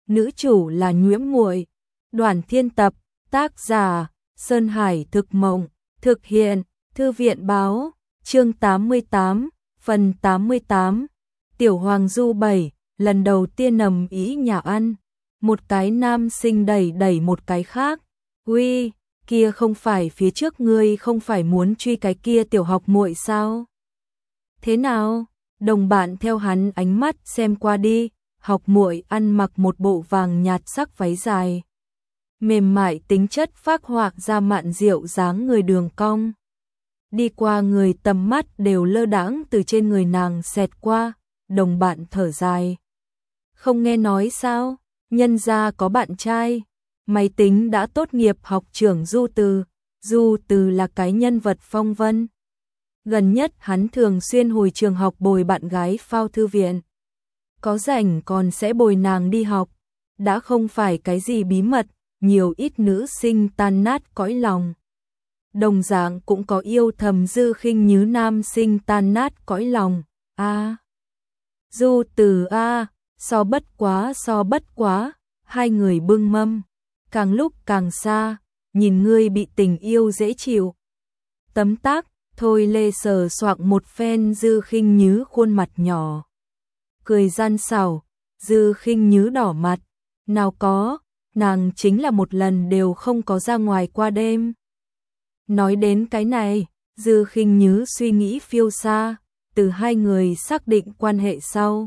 nữ chủ là Nhuễm Muội. Đoàn Thiên tập, tác giả Sơn Hải Thực Mộng, thực hiện Thư viện Báo, chương 88, phần 88. Tiểu Hoàng Du 7, lần đầu tiên nằm ý nhà ăn, một cái nam sinh đẩy một cái khác. Uy, kia không phải phía trước ngươi không phải muốn truy cái kia tiểu học muội sao? Thế nào? Đồng bạn theo hắn ánh mắt xem qua đi, học muội ăn mặc một bộ vàng nhạt sắc váy dài. Mềm mại tính chất phác họa ra mạn diệu dáng người đường cong. Đi qua người tầm mắt đều lơ đãng từ trên người nàng xẹt qua, đồng bạn thở dài. Không nghe nói sao, nhân gia có bạn trai, máy tính đã tốt nghiệp học trưởng Du Từ là cái nhân vật phong vân. Gần nhất hắn thường xuyên hồi trường học bồi bạn gái phao thư viện. Có rảnh còn sẽ bồi nàng đi học, đã không phải cái gì bí mật, nhiều ít nữ sinh tan nát cõi lòng. Đồng dạng cũng có yêu thầm Dư Khinh Như nam sinh tan nát cõi lòng. Du Từ so bất quá, hai người bưng mâm, càng lúc càng xa, nhìn ngươi bị tình yêu dễ chịu. Tấm tác, thôi lê sờ soạng một phen Dư Khinh Như khuôn mặt nhỏ. Cười gian xảo, Dư Khinh Như đỏ mặt, nào có, nàng chính là một lần đều không có ra ngoài qua đêm. Nói đến cái này, Dư Khinh Như suy nghĩ phiêu xa, từ hai người xác định quan hệ sau.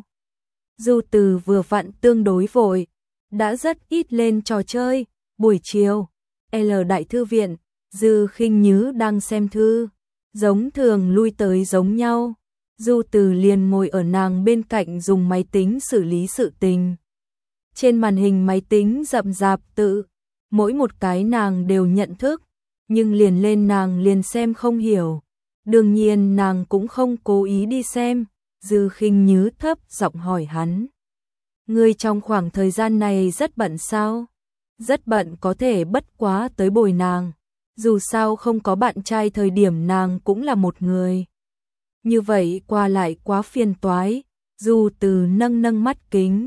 Du Từ vừa vặn tương đối vội, đã rất ít lên trò chơi, buổi chiều, Đại thư viện, Dư Khinh Như đang xem thư, giống thường lui tới giống nhau. Du Từ liền ngồi ở nàng bên cạnh dùng máy tính xử lý sự tình. Trên màn hình máy tính rậm rạp tự, mỗi một cái nàng đều nhận thức, nhưng liền lên nàng liền xem không hiểu. Đương nhiên nàng cũng không cố ý đi xem, Dư Khinh Như thấp giọng hỏi hắn. Ngươi trong khoảng thời gian này rất bận sao? Rất bận có thể bất quá tới bồi nàng. Dù sao không có bạn trai thời điểm nàng cũng là một người. Như vậy qua lại quá phiền toái, Du Từ nâng mắt kính.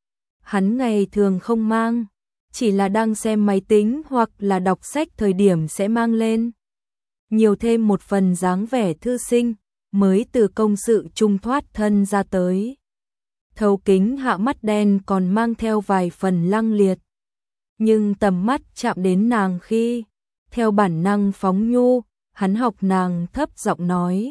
Hắn ngày thường không mang, chỉ là đang xem máy tính hoặc là đọc sách thời điểm sẽ mang lên. Nhiều thêm một phần dáng vẻ thư sinh, mới từ công sự trung thoát thân ra tới. Thấu kính hạ mắt đen còn mang theo vài phần lăng liệt. Nhưng tầm mắt chạm đến nàng khi, theo bản năng phóng nhu, hắn học nàng thấp giọng nói.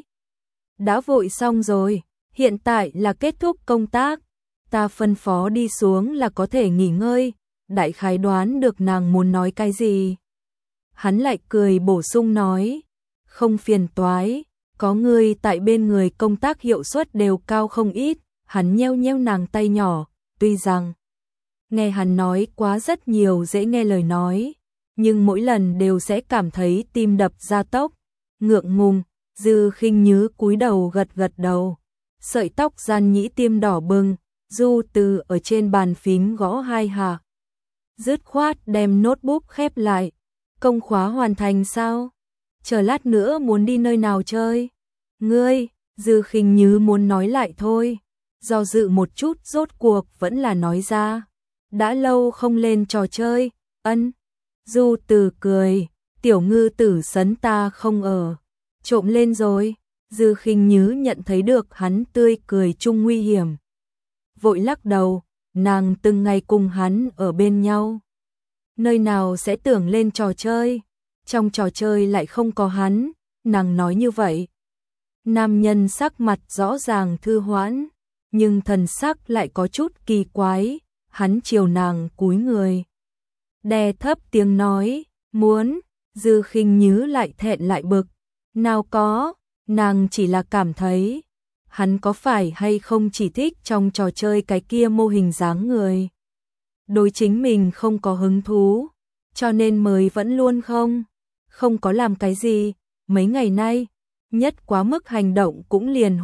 Đã vội xong rồi, hiện tại là kết thúc công tác, ta phân phó đi xuống là có thể nghỉ ngơi, đại khái đoán được nàng muốn nói cái gì. Hắn lại cười bổ sung nói, không phiền toái, có ngươi tại bên người công tác hiệu suất đều cao không ít. Hắn nheo nheo nàng tay nhỏ, tuy rằng nghe hắn nói quá rất nhiều dễ nghe lời nói, nhưng mỗi lần đều sẽ cảm thấy tim đập gia tốc, ngượng ngùng. Dư Khinh Như cúi đầu gật đầu, sợi tóc gian nhĩ tiêm đỏ bừng. Du Từ ở trên bàn phím gõ hai hạ, dứt khoát đem notebook khép lại. Công khóa hoàn thành sao? Chờ lát nữa muốn đi nơi nào chơi? Ngươi, Dư Khinh Như muốn nói lại thôi, do dự một chút rốt cuộc vẫn là nói ra. Đã lâu không lên trò chơi, ân. Du Từ cười, tiểu ngư tử sấn ta không ở, trộm lên rồi. Dư Khinh Như nhận thấy được hắn tươi cười chung nguy hiểm, vội lắc đầu, nàng từng ngày cùng hắn ở bên nhau, nơi nào sẽ tưởng lên trò chơi, trong trò chơi lại không có hắn. Nàng nói như vậy, nam nhân sắc mặt rõ ràng thư hoãn, nhưng thần sắc lại có chút kỳ quái. Hắn chiều nàng cúi người, đè thấp tiếng nói, muốn. Dư Khinh Như lại thẹn lại bực, nào có, nàng chỉ là cảm thấy hắn có phải hay không chỉ thích trong trò chơi cái kia mô hình dáng người, đối chính mình không có hứng thú, cho nên mới vẫn luôn không có làm cái gì. Mấy ngày nay nhất quá mức hành động cũng liền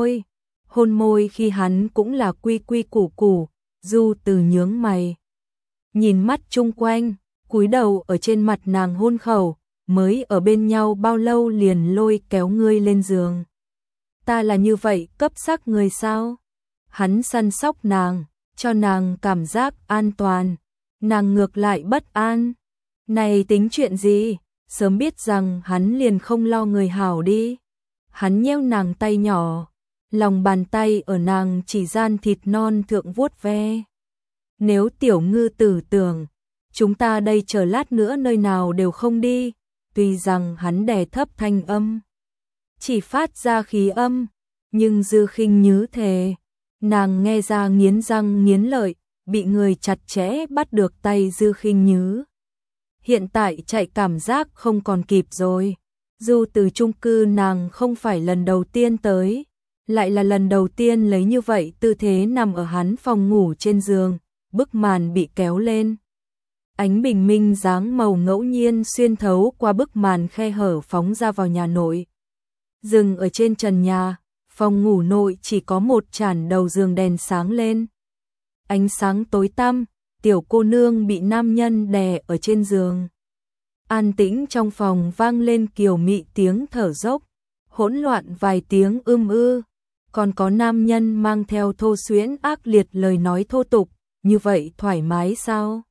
hôn môi khi hắn cũng là quy quy củ củ. Du Từ nhướng mày, nhìn mắt chung quanh, cúi đầu ở trên mặt nàng hôn khẩu. Mới ở bên nhau bao lâu liền lôi kéo ngươi lên giường? Ta là như vậy cấp sắc người sao? Hắn săn sóc nàng, cho nàng cảm giác an toàn, nàng ngược lại bất an. Này tính chuyện gì, sớm biết rằng hắn liền không lo người hảo đi. Hắn nheo nàng tay nhỏ, lòng bàn tay ở nàng chỉ gian thịt non thượng vuốt ve. Nếu tiểu ngư tử tưởng, chúng ta đây chờ lát nữa nơi nào đều không đi, tuy rằng hắn đè thấp thanh âm, chỉ phát ra khí âm, nhưng Dư Khinh Nhứ thề, nàng nghe ra nghiến răng nghiến lợi, bị người chặt chẽ bắt được tay Dư Khinh Nhứ. Hiện tại chạy cảm giác không còn kịp rồi. Dù từ chung cư nàng không phải lần đầu tiên tới, lại là lần đầu tiên lấy như vậy tư thế nằm ở hắn phòng ngủ trên giường, bức màn bị kéo lên. Ánh bình minh dáng màu ngẫu nhiên xuyên thấu qua bức màn khe hở phóng ra vào nhà nội. Dừng ở trên trần nhà, phòng ngủ nội chỉ có một chản đầu giường đèn sáng lên. Ánh sáng tối tăm, tiểu cô nương bị nam nhân đè ở trên giường. An tĩnh trong phòng vang lên kiều mị tiếng thở dốc, hỗn loạn vài tiếng ư, còn có nam nhân mang theo thô xuyễn ác liệt lời nói thô tục, như vậy thoải mái sao?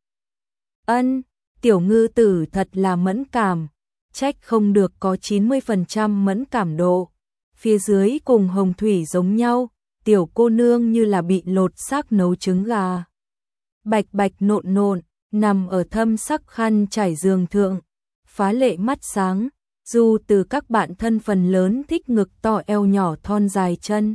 Ân, tiểu ngư tử thật là mẫn cảm, trách không được có 90% mẫn cảm độ. Phía dưới cùng hồng thủy giống nhau, tiểu cô nương như là bị lột xác nấu trứng gà. Bạch bạch nộn nộn, nằm ở thâm sắc khăn trải giường thượng, phá lệ mắt sáng, dù từ các bạn thân phần lớn thích ngực to eo nhỏ thon dài chân.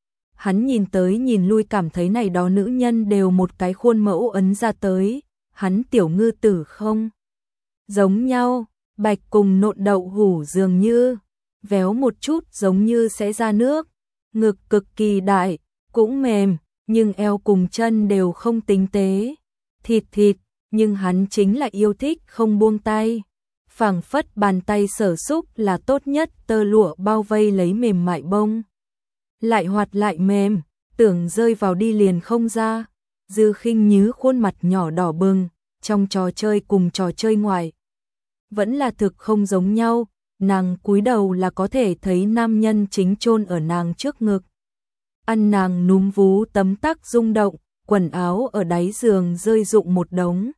Hắn nhìn tới nhìn lui cảm thấy này đó nữ nhân đều một cái khuôn mẫu ấn ra tới, hắn tiểu ngư tử không. Giống nhau, bạch cùng nộn đậu hủ dường như, véo một chút giống như sẽ ra nước, ngực cực kỳ đại, cũng mềm, nhưng eo cùng chân đều không tinh tế, thịt thịt, nhưng hắn chính là yêu thích không buông tay. Phảng phất bàn tay sở xúc là tốt nhất tơ lụa bao vây lấy mềm mại bông. Lại hoạt lại mềm, tưởng rơi vào đi liền không ra. Dư Khinh Nhứ khuôn mặt nhỏ đỏ bừng, trong trò chơi cùng trò chơi ngoài. Vẫn là thực không giống nhau, nàng cúi đầu là có thể thấy nam nhân chính chôn ở nàng trước ngực. Ăn nàng núm vú tấm tắc rung động, quần áo ở đáy giường rơi rụng một đống.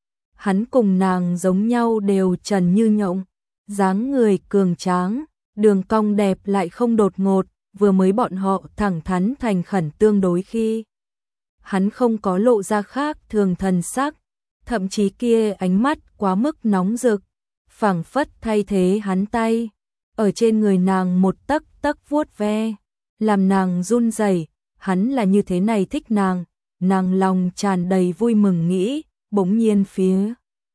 Hắn cùng nàng giống nhau đều trần như nhộng, dáng người cường tráng, đường cong đẹp lại không đột ngột, vừa mới bọn họ thẳng thắn thành khẩn tương đối khi. Hắn không có lộ ra khác thường thần sắc, thậm chí kia ánh mắt quá mức nóng rực, phảng phất thay thế hắn tay, ở trên người nàng một tấc tấc vuốt ve, làm nàng run rẩy, hắn là như thế này thích nàng lòng tràn đầy vui mừng nghĩ. Bỗng nhiên phía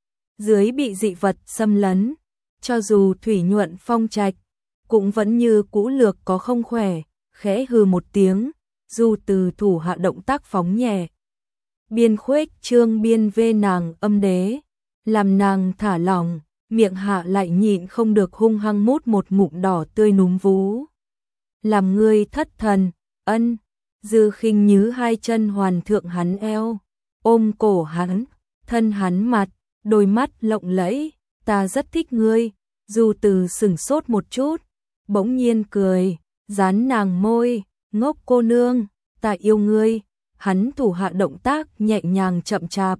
dưới bị dị vật xâm lấn, cho dù thủy nhuận phong trạch, cũng vẫn như cũ lược có không khỏe, khẽ hừ một tiếng, dù từ thủ hạ động tác phóng nhẹ. Biên khuếch trương biên vê nàng âm đế, làm nàng thả lỏng, miệng hạ lại nhịn không được hung hăng mút một ngụm đỏ tươi núm vú. Làm ngươi thất thần, ân, Dư Khinh Nhứ hai chân hoàn thượng hắn eo, ôm cổ hắn, thân hắn mặt, đôi mắt lộng lẫy, ta rất thích ngươi. Dù từ sửng sốt một chút, bỗng nhiên cười, dán nàng môi, ngốc cô nương, ta yêu ngươi. Hắn thủ hạ động tác nhẹ nhàng chậm chạp.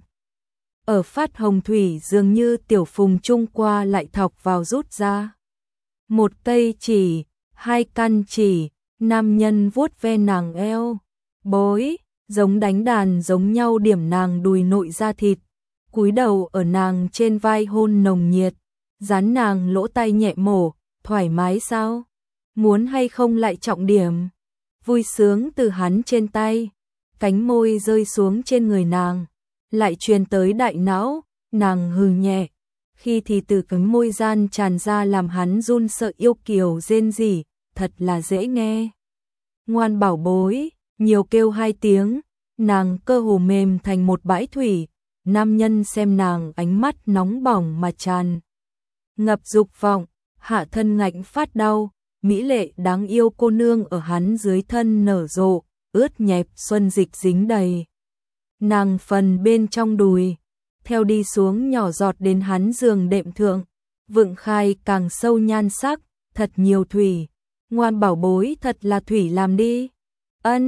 Ở phát hồng thủy dường như tiểu phùng trung qua lại thọc vào rút ra. Một cây chỉ, hai căn chỉ, nam nhân vuốt ve nàng eo, bối, giống đánh đàn giống nhau điểm nàng đùi nội da thịt, cúi đầu ở nàng trên vai hôn nồng nhiệt, dán nàng lỗ tai nhẹ mổ, thoải mái sao? Muốn hay không lại trọng điểm? Vui sướng từ hắn trên tay, cánh môi rơi xuống trên người nàng, lại truyền tới đại não, nàng hừ nhẹ, khi thì từ cánh môi gian tràn ra làm hắn run sợ yêu kiều rên rỉ, thật là dễ nghe. Ngoan bảo bối, nhiều kêu hai tiếng, nàng cơ hồ mềm thành một bãi thủy, nam nhân xem nàng ánh mắt nóng bỏng mà tràn ngập dục vọng, hạ thân ngạnh phát đau, mỹ lệ đáng yêu cô nương ở hắn dưới thân nở rộ, ướt nhẹp xuân dịch dính đầy. Nàng phần bên trong đùi, theo đi xuống nhỏ giọt đến hắn giường đệm thượng, vựng khai càng sâu nhan sắc, thật nhiều thủy, ngoan bảo bối thật là thủy làm đi. Ân,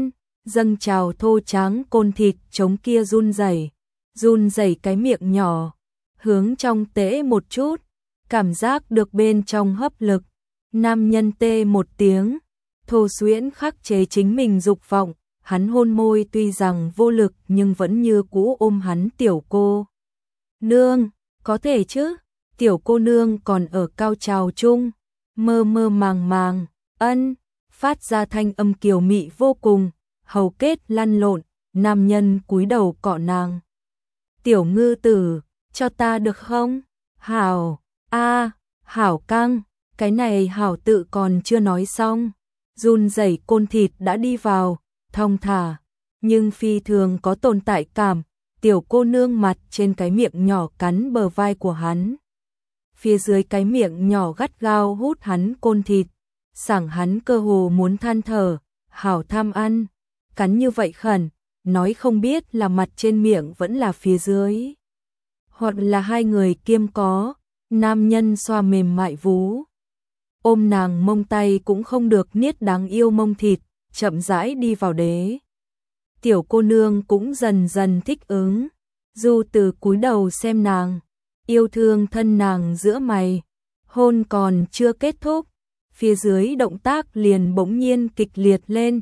dâng trào thô tráng côn thịt trống kia run rẩy cái miệng nhỏ, hướng trong tễ một chút, cảm giác được bên trong hấp lực. Nam nhân tê một tiếng, thô xuyễn khắc chế chính mình dục vọng, hắn hôn môi tuy rằng vô lực nhưng vẫn như cũ ôm hắn. Tiểu cô nương, có thể chứ? Tiểu cô nương còn ở cao trào chung, mơ mơ màng màng, phát ra thanh âm kiều mị vô cùng, hầu kết lăn lộn, nam nhân cúi đầu cọ nàng. Tiểu ngư tử, cho ta được không? Hảo, hảo căng, cái này hảo tự còn chưa nói xong. Run rẩy côn thịt đã đi vào, thong thả, nhưng phi thường có tồn tại cảm. Tiểu cô nương mặt trên cái miệng nhỏ cắn bờ vai của hắn. Phía dưới cái miệng nhỏ gắt gao hút hắn côn thịt, sảng hắn cơ hồ muốn than thở, hảo tham ăn, cắn như vậy khẩn, nói không biết là mặt trên miệng vẫn là phía dưới. Hoặc là hai người kiêm có, nam nhân xoa mềm mại vú. Ôm nàng mông tay cũng không được niết đáng yêu mông thịt, chậm rãi đi vào đế. Tiểu cô nương cũng dần dần thích ứng, Du Từ cúi đầu xem nàng, yêu thương thân nàng giữa mày, hôn còn chưa kết thúc, phía dưới động tác liền bỗng nhiên kịch liệt lên,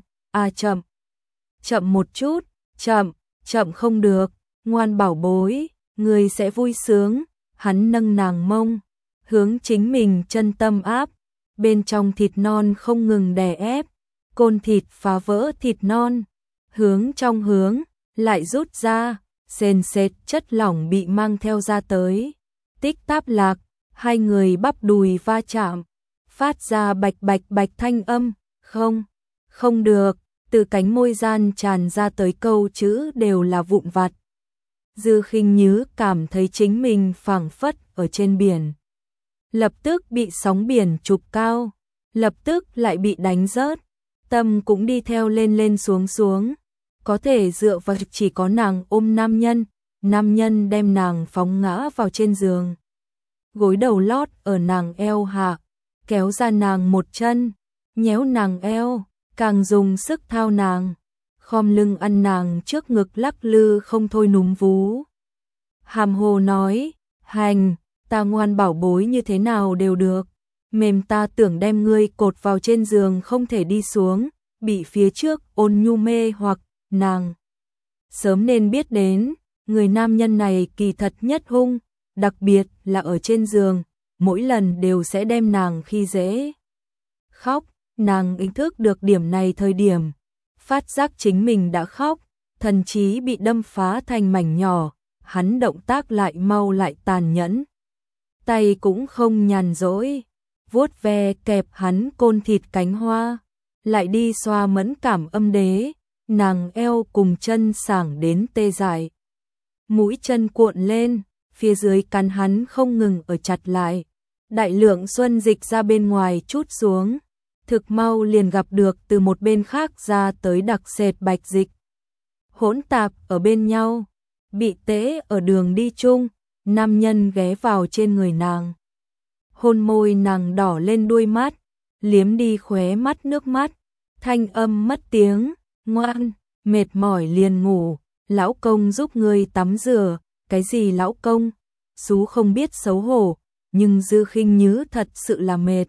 chậm một chút, chậm không được, ngoan bảo bối, người sẽ vui sướng. Hắn nâng nàng mông, hướng chính mình chân tâm áp, bên trong thịt non không ngừng đè ép, côn thịt phá vỡ thịt non, hướng trong hướng, lại rút ra, sền sệt chất lỏng bị mang theo ra tới. Tích táp lạc, hai người bắp đùi va chạm, phát ra bạch bạch bạch thanh âm, không được, từ cánh môi gian tràn ra tới câu chữ đều là vụn vặt. Dư Khinh Nhứ cảm thấy chính mình phảng phất ở trên biển. Lập tức bị sóng biển chụp cao, lập tức lại bị đánh rớt, tâm cũng đi theo lên xuống. Có thể dựa vào chỉ có nàng ôm nam nhân đem nàng phóng ngã vào trên giường. Gối đầu lót ở nàng eo hạ, kéo ra nàng một chân, nhéo nàng eo, càng dùng sức thao nàng, khom lưng ăn nàng trước ngực lắc lư không thôi núm vú. Hàm hồ nói, hành, ta ngoan bảo bối như thế nào đều được, mềm ta tưởng đem ngươi cột vào trên giường không thể đi xuống, bị phía trước ôn nhu mê hoặc, nàng sớm nên biết đến, người nam nhân này kỳ thật nhất hung, đặc biệt là ở trên giường, mỗi lần đều sẽ đem nàng khi dễ. Khóc, nàng ý thức được điểm này thời điểm, phát giác chính mình đã khóc, thần trí bị đâm phá thành mảnh nhỏ, hắn động tác lại mau lại tàn nhẫn. Tay cũng không nhàn rỗi, vuốt ve kẹp hắn côn thịt cánh hoa, lại đi xoa mẫn cảm âm đế, nàng eo cùng chân sảng đến tê dại. Mũi chân cuộn lên, phía dưới cắn hắn không ngừng ở chặt lại, đại lượng xuân dịch ra bên ngoài chút xuống, thực mau liền gặp được từ một bên khác ra tới đặc sệt bạch dịch. Hỗn tạp ở bên nhau, bị tễ ở đường đi chung, nam nhân ghé vào trên người nàng. Hôn môi nàng đỏ lên đuôi mắt, liếm đi khóe mắt nước mắt, thanh âm mất tiếng, ngoan, mệt mỏi liền ngủ, lão công giúp ngươi tắm rửa, cái gì lão công, xú không biết xấu hổ, nhưng Dư Khinh Nhứ thật sự là mệt.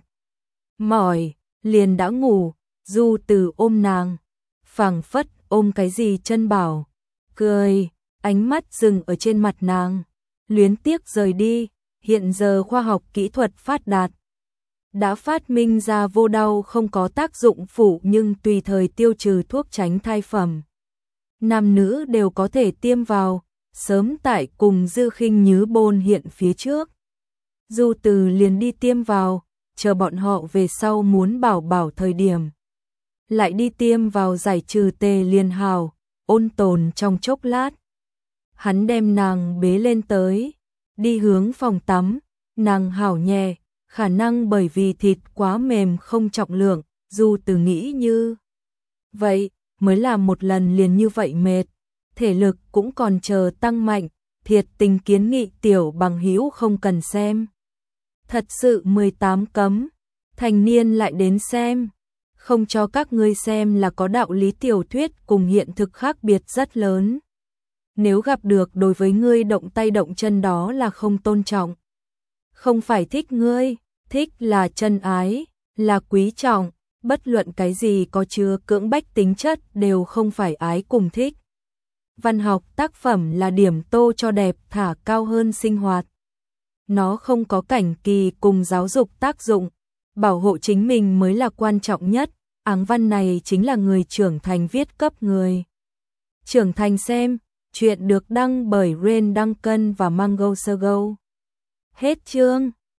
Mỏi, liền đã ngủ, Du Từ ôm nàng, phảng phất ôm cái gì chân bảo, cười, ánh mắt dừng ở trên mặt nàng, luyến tiếc rời đi, hiện giờ khoa học kỹ thuật phát đạt. Đã phát minh ra vô đau không có tác dụng phụ nhưng tùy thời tiêu trừ thuốc tránh thai phẩm. Nam nữ đều có thể tiêm vào, sớm tại cùng Dư Khinh Nhứ bôn hiện phía trước. Du Từ liền đi tiêm vào, chờ bọn họ về sau muốn bảo thời điểm. Lại đi tiêm vào giải trừ tê liên hào, ôn tồn trong chốc lát. Hắn đem nàng bế lên tới, đi hướng phòng tắm, nàng hảo nhẹ, khả năng bởi vì thịt quá mềm không trọng lượng, Du Từ nghĩ như vậy, mới làm một lần liền như vậy mệt, thể lực cũng còn chờ tăng mạnh, thiệt tình kiến nghị tiểu bằng hữu không cần xem. Thật sự 18 cấm, thành niên lại đến xem, không cho các ngươi xem là có đạo lý tiểu thuyết cùng hiện thực khác biệt rất lớn. Nếu gặp được đối với ngươi động tay động chân đó là không tôn trọng. Không phải thích ngươi, thích là chân ái, là quý trọng, bất luận cái gì có chứa cưỡng bách tính chất đều không phải ái cùng thích. Văn học tác phẩm là điểm tô cho đẹp thả cao hơn sinh hoạt. Nó không có cảnh kỳ cùng giáo dục tác dụng, bảo hộ chính mình mới là quan trọng nhất. Áng văn này chính là người trưởng thành viết cấp người trưởng thành xem. Chuyện được đăng bởi Ren Duncan và Mango Sergo. Hết chương.